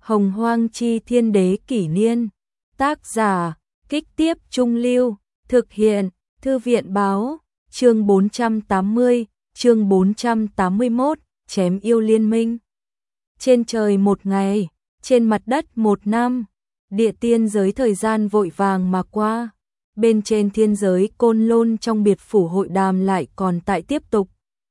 Hồng Hoang Chi Thiên Đế Kỷ Niên. Tác giả, Kích Tiếp Trung Lưu. Thực hiện, Thư viện Báo. Chương 480, chương 481, chém yêu liên minh. Trên trời một ngày, trên mặt đất một năm. Địa tiên giới thời gian vội vàng mà qua. Bên trên thiên giới Côn Lôn trong biệt phủ hội đàm lại còn tại tiếp tục.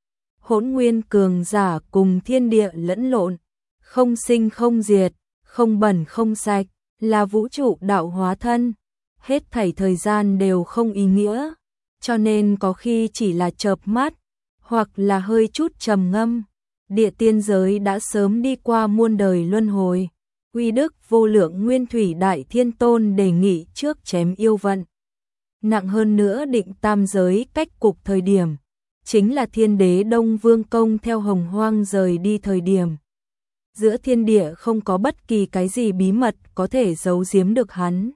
Hỗn nguyên cường giả cùng thiên địa lẫn lộn, không sinh không diệt, không bẩn không sạch, là vũ trụ đạo hóa thân. Hết thảy thời gian đều không ý nghĩa, cho nên có khi chỉ là chợp mắt, hoặc là hơi chút trầm ngâm. Địa tiên giới đã sớm đi qua muôn đời luân hồi. Uy đức vô lượng Nguyên Thủy Đại Thiên Tôn đề nghị trước chém yêu vận. Nặng hơn nữa định tam giới cách cục thời điểm, chính là thiên đế Đông Vương Công theo Hồng Hoang rời đi thời điểm. Giữa thiên địa không có bất kỳ cái gì bí mật có thể giấu giếm được hắn.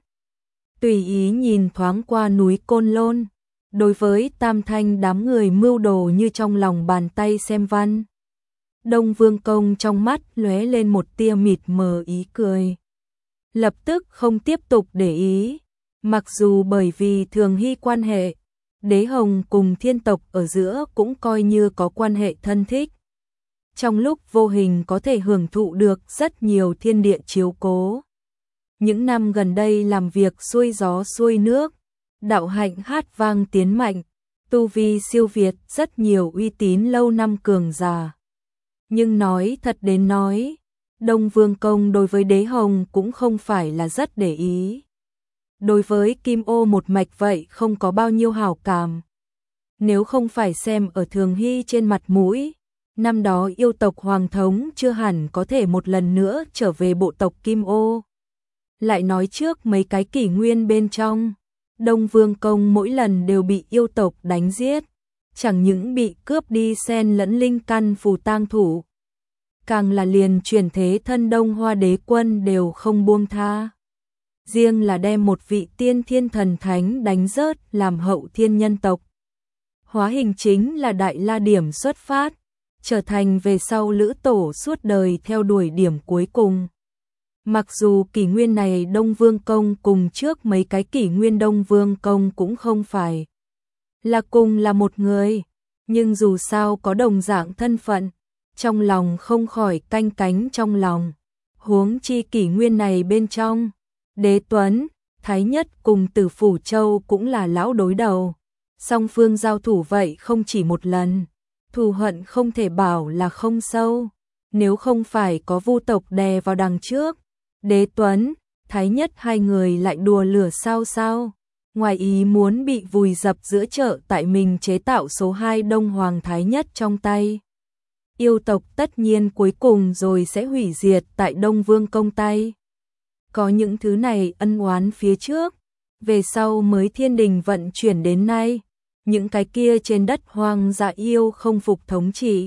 Tùy ý nhìn thoáng qua núi Côn Lôn, đối với Tam Thanh đám người mưu đồ như trong lòng bàn tay xem văn. Đông Vương Công trong mắt lóe lên một tia mịt mờ ý cười. Lập tức không tiếp tục để ý, mặc dù bởi vì thường hy quan hệ, Đế Hồng cùng thiên tộc ở giữa cũng coi như có quan hệ thân thích. Trong lúc vô hình có thể hưởng thụ được rất nhiều thiên địa chiếu cố. Những năm gần đây làm việc xuôi gió xuôi nước, đạo hạnh hát vang tiến mạnh, tu vi siêu việt rất nhiều uy tín lâu năm cường giả. Nhưng nói thật đến nói, Đông Vương Công đối với Đế Hồng cũng không phải là rất để ý. Đối với Kim Ô một mạch vậy không có bao nhiêu hảo cảm. Nếu không phải xem ở Thường Hy trên mặt mũi, năm đó yêu tộc Hoàng Thống chưa hẳn có thể một lần nữa trở về bộ tộc Kim Ô. Lại nói trước mấy cái kỷ nguyên bên trong, Đông Vương Công mỗi lần đều bị yêu tộc đánh giết, chẳng những bị cướp đi sen lẫn linh căn phù tang thủ, càng là liền chuyển thế thân Đông Hoa Đế Quân đều không buông tha. Riêng là đem một vị tiên thiên thần thánh đánh rớt làm hậu thiên nhân tộc. Hóa hình chính là đại la điểm xuất phát, trở thành về sau lữ tổ suốt đời theo đuổi điểm cuối cùng. Mặc dù kỷ nguyên này Đông Vương Công cùng trước mấy cái kỷ nguyên Đông Vương Công cũng không phải là cùng là một người, nhưng dù sao có đồng dạng thân phận, trong lòng không khỏi canh cánh trong lòng. Huống chi kỷ nguyên này bên trong, Đế Tuấn, Thái Nhất cùng Tử Phủ Châu cũng là lão đối đầu. Song phương giao thủ vậy không chỉ một lần, thù hận không thể bảo là không sâu. Nếu không phải có Vu tộc đè vào đằng trước, Đế Tuấn, Thái Nhất hai người lại đùa lửa sao. Ngoài ý muốn bị vùi dập giữa chợ tại mình chế tạo số 2 Đông Hoàng Thái Nhất trong tay. Yêu tộc tất nhiên cuối cùng rồi sẽ hủy diệt tại Đông Vương Công tay. Có những thứ này ân oán phía trước, về sau mới thiên đình vận chuyển đến nay, những cái kia trên đất hoang dã yêu không phục thống trị.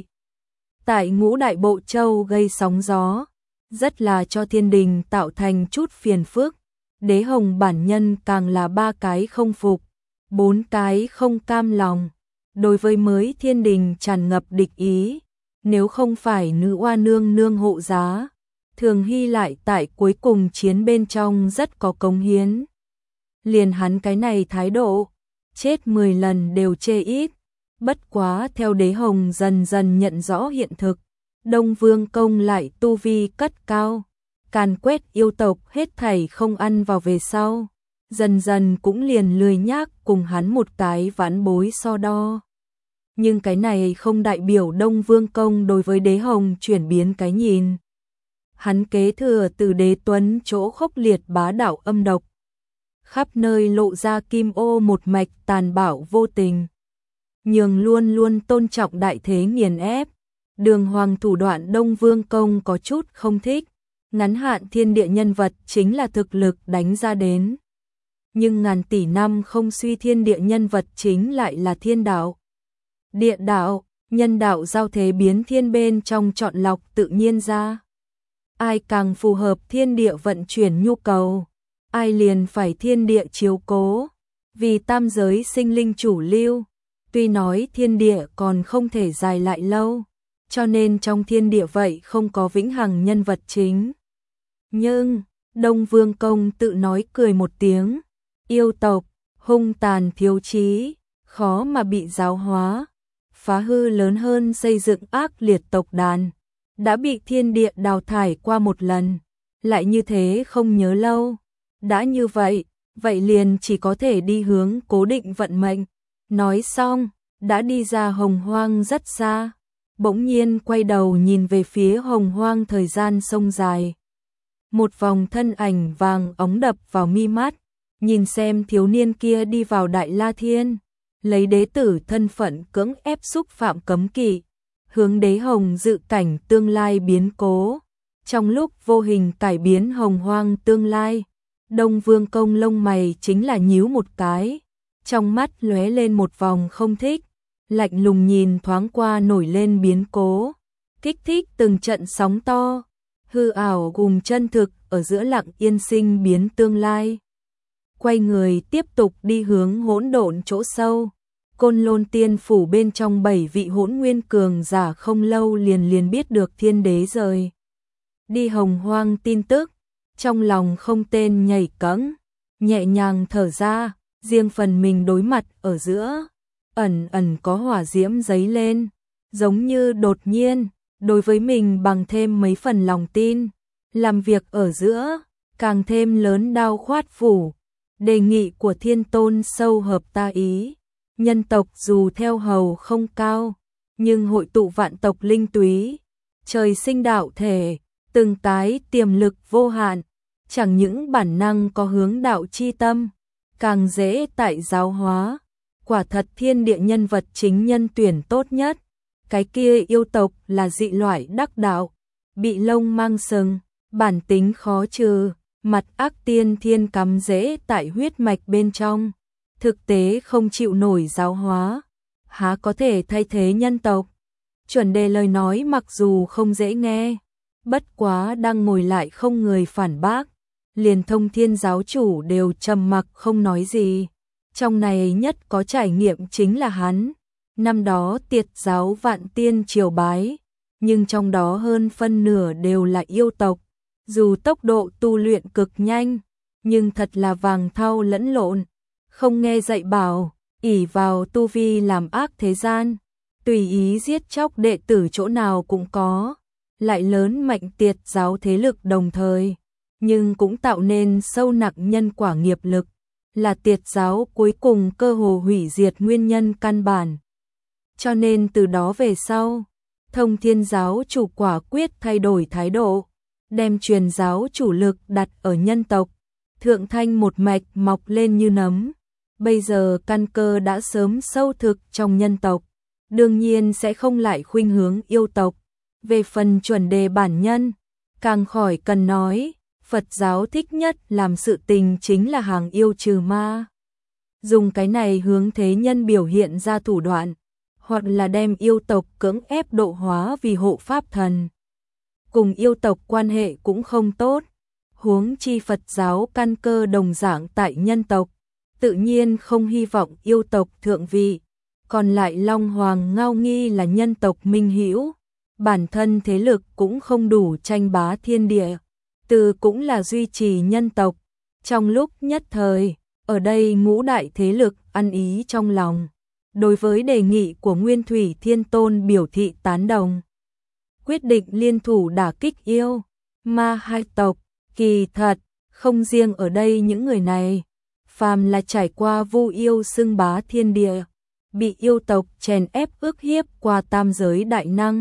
Tại Ngũ Đại Bộ Châu gây sóng gió, rất là cho thiên đình tạo thành chút phiền phức. Đế Hồng bản nhân càng là 3 cái không phục, 4 cái không cam lòng. Đối với mới thiên đình tràn ngập địch ý, nếu không phải nữ oa nương nương hộ giá, Thường Hy lại tại cuối cùng chiến bên trong rất có cống hiến. Liền hắn cái này thái độ, chết 10 lần đều chê ít. Bất quá theo Đế Hồng dần dần nhận rõ hiện thực, Đông Vương Công lại tu vi cất cao, càn quét yêu tộc hết thảy không ăn vào về sau, dần dần cũng liền lười nhác cùng hắn một cái vãn bối so đo. Nhưng cái này không đại biểu Đông Vương Công đối với Đế Hồng chuyển biến cái nhìn. Hắn kế thừa từ Đế Tuấn chỗ khốc liệt bá đạo âm độc, khắp nơi lộ ra Kim Ô một mạch tàn bạo vô tình, nhường luôn luôn tôn trọng đại thế nghiền ép. Đường hoàng thủ đoạn Đông Vương Công có chút không thích, ngắn hạn thiên địa nhân vật chính là thực lực đánh ra đến. Nhưng ngàn tỷ năm không suy thiên địa nhân vật chính lại là thiên đạo. Địa đạo, nhân đạo giao thế biến thiên bên trong chọn lọc tự nhiên ra. Ai càng phù hợp thiên địa vận chuyển nhu cầu, ai liền phải thiên địa chiếu cố. Vì tam giới sinh linh chủ lưu, tuy nói thiên địa còn không thể dài lại lâu, cho nên trong thiên địa vậy không có vĩnh hằng nhân vật chính. Nhưng, Đông Vương Công tự nói cười một tiếng, yêu tộc, hung tàn thiếu chí, khó mà bị giáo hóa, phá hư lớn hơn xây dựng ác liệt tộc đàn, đã bị thiên địa đào thải qua một lần, lại như thế không nhớ lâu, đã như vậy, vậy liền chỉ có thể đi hướng cố định vận mệnh. Nói xong, đã đi ra Hồng Hoang rất xa, bỗng nhiên quay đầu nhìn về phía Hồng Hoang thời gian sông dài. Một vòng thân ảnh vàng óng đập vào mi mắt, nhìn xem thiếu niên kia đi vào Đại La Thiên, lấy đế tử thân phận cưỡng ép xúc phạm cấm kỵ, hướng đế hồng dự cảnh tương lai biến cố, trong lúc vô hình cải biến Hồng Hoang tương lai. Đông Vương Công lông mày chính là nhíu một cái, trong mắt lóe lên một vòng không thích, lạnh lùng nhìn thoáng qua nổi lên biến cố, kích thích từng trận sóng to, hư ảo cùng chân thực ở giữa lặng yên sinh biến tương lai. Quay người tiếp tục đi hướng hỗn độn chỗ sâu, Côn Lôn Tiên phủ bên trong 7 vị hỗn nguyên cường giả không lâu liền biết được thiên đế rời đi Hồng Hoang tin tức, trong lòng không tên nhảy cẫng, nhẹ nhàng thở ra, riêng phần mình đối mặt ở giữa, ẩn ẩn có hỏa diễm dấy lên, giống như đột nhiên, đối với mình bằng thêm mấy phần lòng tin, làm việc ở giữa, càng thêm lớn đao khoát phủ, đề nghị của Thiên Tôn sâu hợp ta ý, nhân tộc dù theo hầu không cao, nhưng hội tụ vạn tộc linh túy, trời sinh đạo thể, từng cái tiềm lực vô hạn, chẳng những bản năng có hướng đạo chi tâm, càng dễ tại giáo hóa, quả thật thiên địa nhân vật chính nhân tuyển tốt nhất, cái kia yêu tộc là dị loại đắc đạo, bị lông mang sừng, bản tính khó trừ, mặt ác tiên thiên cắm rễ tại huyết mạch bên trong, thực tế không chịu nổi giáo hóa, há có thể thay thế nhân tộc. Chuẩn đề lời nói mặc dù không dễ nghe, bất quá đang ngồi lại không người phản bác, liền Thông Thiên giáo chủ đều trầm mặc không nói gì. Trong này nhất có trải nghiệm chính là hắn, năm đó tiệt giáo vạn tiên triều bái, nhưng trong đó hơn phân nửa đều là yêu tộc, dù tốc độ tu luyện cực nhanh, nhưng thật là vàng thau lẫn lộn, không nghe dạy bảo, ỷ vào tu vi làm ác thế gian, tùy ý giết chóc đệ tử chỗ nào cũng có, lại lớn mạnh tiệt giáo thế lực đồng thời, nhưng cũng tạo nên sâu nặng nhân quả nghiệp lực, là tiệt giáo cuối cùng cơ hồ hủy diệt nguyên nhân căn bản. Cho nên từ đó về sau, Thông Thiên giáo chủ quả quyết thay đổi thái độ, đem truyền giáo chủ lực đặt ở nhân tộc, thượng thanh một mạch mọc lên như nấm. Bây giờ căn cơ đã sớm sâu thực trong nhân tộc, đương nhiên sẽ không lại khuynh hướng yêu tộc. Về phần chuẩn đề bản nhân, càng khỏi cần nói, Phật giáo thích nhất làm sự tình chính là hàng yêu trừ ma. Dùng cái này hướng thế nhân biểu hiện ra thủ đoạn, hoặc là đem yêu tộc cưỡng ép độ hóa vì hộ pháp thần. Cùng yêu tộc quan hệ cũng không tốt, huống chi Phật giáo căn cơ đồng dạng tại nhân tộc, tự nhiên không hy vọng yêu tộc thượng vị, còn lại Long Hoàng Ngao Nghi là nhân tộc minh hữu, bản thân thế lực cũng không đủ tranh bá thiên địa, từ cũng là duy trì nhân tộc. Trong lúc nhất thời, ở đây ngũ đại thế lực ăn ý trong lòng, đối với đề nghị của Nguyên Thủy Thiên Tôn biểu thị tán đồng, quyết định liên thủ đả kích yêu, ma hai tộc. Kỳ thật, không riêng ở đây những người này, phàm là trải qua vu yêu xưng bá thiên địa, bị yêu tộc chèn ép ức hiếp qua tam giới đại năng,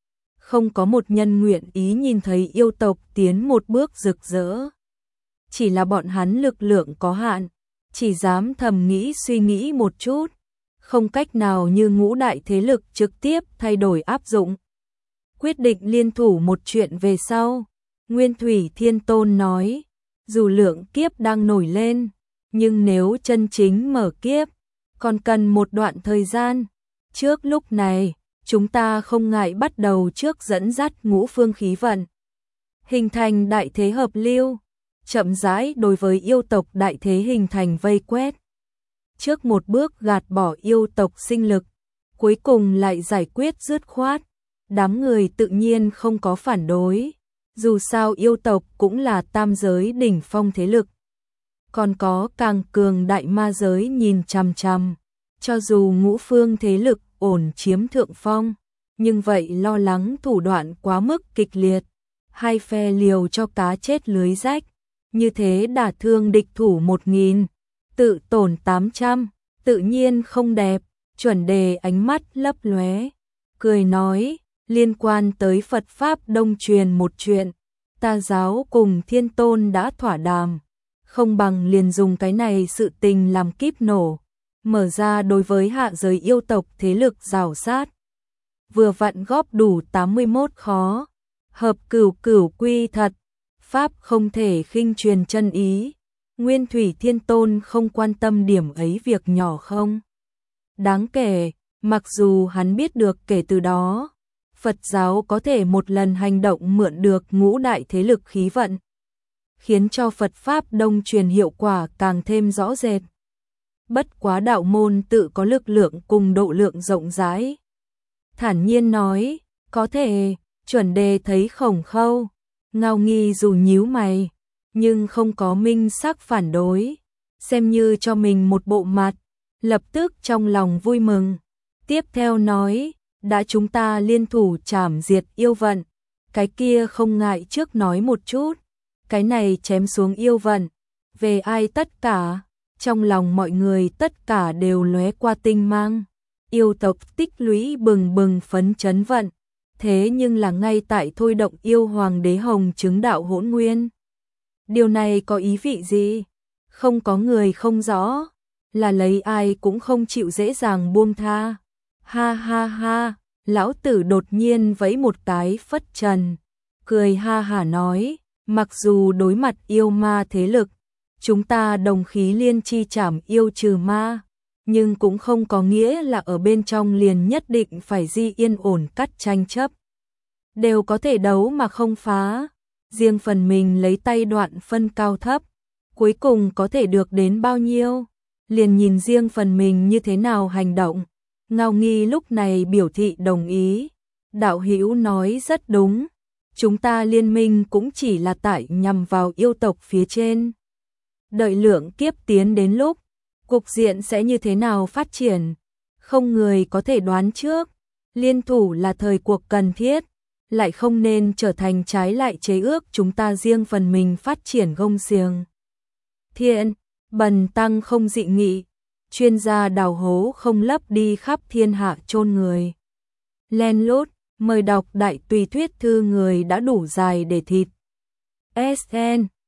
không có một nhân nguyện ý nhìn thấy yêu tộc tiến một bước rực rỡ. Chỉ là bọn hắn lực lượng có hạn, chỉ dám thầm nghĩ suy nghĩ một chút, không cách nào như ngũ đại thế lực trực tiếp thay đổi áp dụng. Quyết định liên thủ một chuyện về sau, Nguyên Thủy Thiên Tôn nói, dù lượng kiếp đang nổi lên, nhưng nếu chân chính mở kiếp, còn cần một đoạn thời gian. Trước lúc này, chúng ta không ngại bắt đầu trước dẫn dắt ngũ phương khí vận, hình thành đại thế hợp lưu, chậm rãi đối với yêu tộc đại thế hình thành vây quét. Trước một bước gạt bỏ yêu tộc sinh lực, cuối cùng lại giải quyết dứt khoát, đám người tự nhiên không có phản đối. Dù sao yêu tộc cũng là tam giới đỉnh phong thế lực. Còn có càng cường đại ma giới nhìn chằm chằm. Cho dù ngũ phương thế lực ổn chiếm thượng phong, nhưng vậy lo lắng thủ đoạn quá mức kịch liệt. Hai phe liều cho cá chết lưới rách. Như thế đả thương địch thủ 1000, tự tổn 800, tự nhiên không đẹp. Chuẩn Đề ánh mắt lấp lóe, cười nói, liên quan tới Phật Pháp Đông truyền một chuyện, ta giáo cùng Thiên Tôn đã thỏa đàm, không bằng liền dùng cái này sự tình làm kíp nổ, mở ra đối với hạ giới yêu tộc thế lực rào sát. Vừa vặn góp đủ 81 khó, hợp cửu cửu quy thật, Pháp không thể khinh truyền chân ý, Nguyên Thủy Thiên Tôn không quan tâm điểm ấy việc nhỏ không? Đáng kể, mặc dù hắn biết được kể từ đó, Phật giáo có thể một lần hành động mượn được ngũ đại thế lực khí vận, khiến cho Phật Pháp Đông truyền hiệu quả càng thêm rõ rệt. Bất quá đạo môn tự có lực lượng cùng độ lượng rộng rãi. Thản nhiên nói, có thể. Chuẩn Đề thấy Khổng Khâu, Ngao Nghi dù nhíu mày, nhưng không có minh sắc phản đối, xem như cho mình một bộ mặt, lập tức trong lòng vui mừng. Tiếp theo nói, đã chúng ta liên thủ chảm diệt yêu vận, cái kia không ngại trước nói một chút, cái này chém xuống yêu vận, về ai tất cả, trong lòng mọi người tất cả đều lóe qua tinh mang, yêu tộc tích lũy bừng bừng phấn chấn vận. Thế nhưng là ngay tại thôi động yêu hoàng đế hồng chứng đạo hỗn nguyên. Điều này có ý vị gì? Không có người không rõ, là lấy ai cũng không chịu dễ dàng buông tha. Ha ha ha, lão tử đột nhiên vẫy một cái phất trần, cười ha hả nói, mặc dù đối mặt yêu ma thế lực, chúng ta đồng khí liên chi chảm yêu trừ ma, nhưng cũng không có nghĩa là ở bên trong liền nhất định phải di yên ổn cắt tranh chấp. Đều có thể đấu mà không phá, riêng phần mình lấy tay đoạn phân cao thấp, cuối cùng có thể được đến bao nhiêu, liền nhìn riêng phần mình như thế nào hành động. Ngao Nghi lúc này biểu thị đồng ý, đạo hữu nói rất đúng, chúng ta liên minh cũng chỉ là tại nhằm vào yêu tộc phía trên. Đợi lượng kiếp tiến đến lúc, cục diện sẽ như thế nào phát triển, không người có thể đoán trước, liên thủ là thời cuộc cần thiết, lại không nên trở thành trái lại chế ước chúng ta riêng phần mình phát triển gông xiềng. Thiện, bần tăng không dị nghị, chuyên gia đào hố không lấp đi khắp thiên hạ chôn người. Len lút, mời đọc đại tùy thuyết thư người đã đủ dài để thịt. SN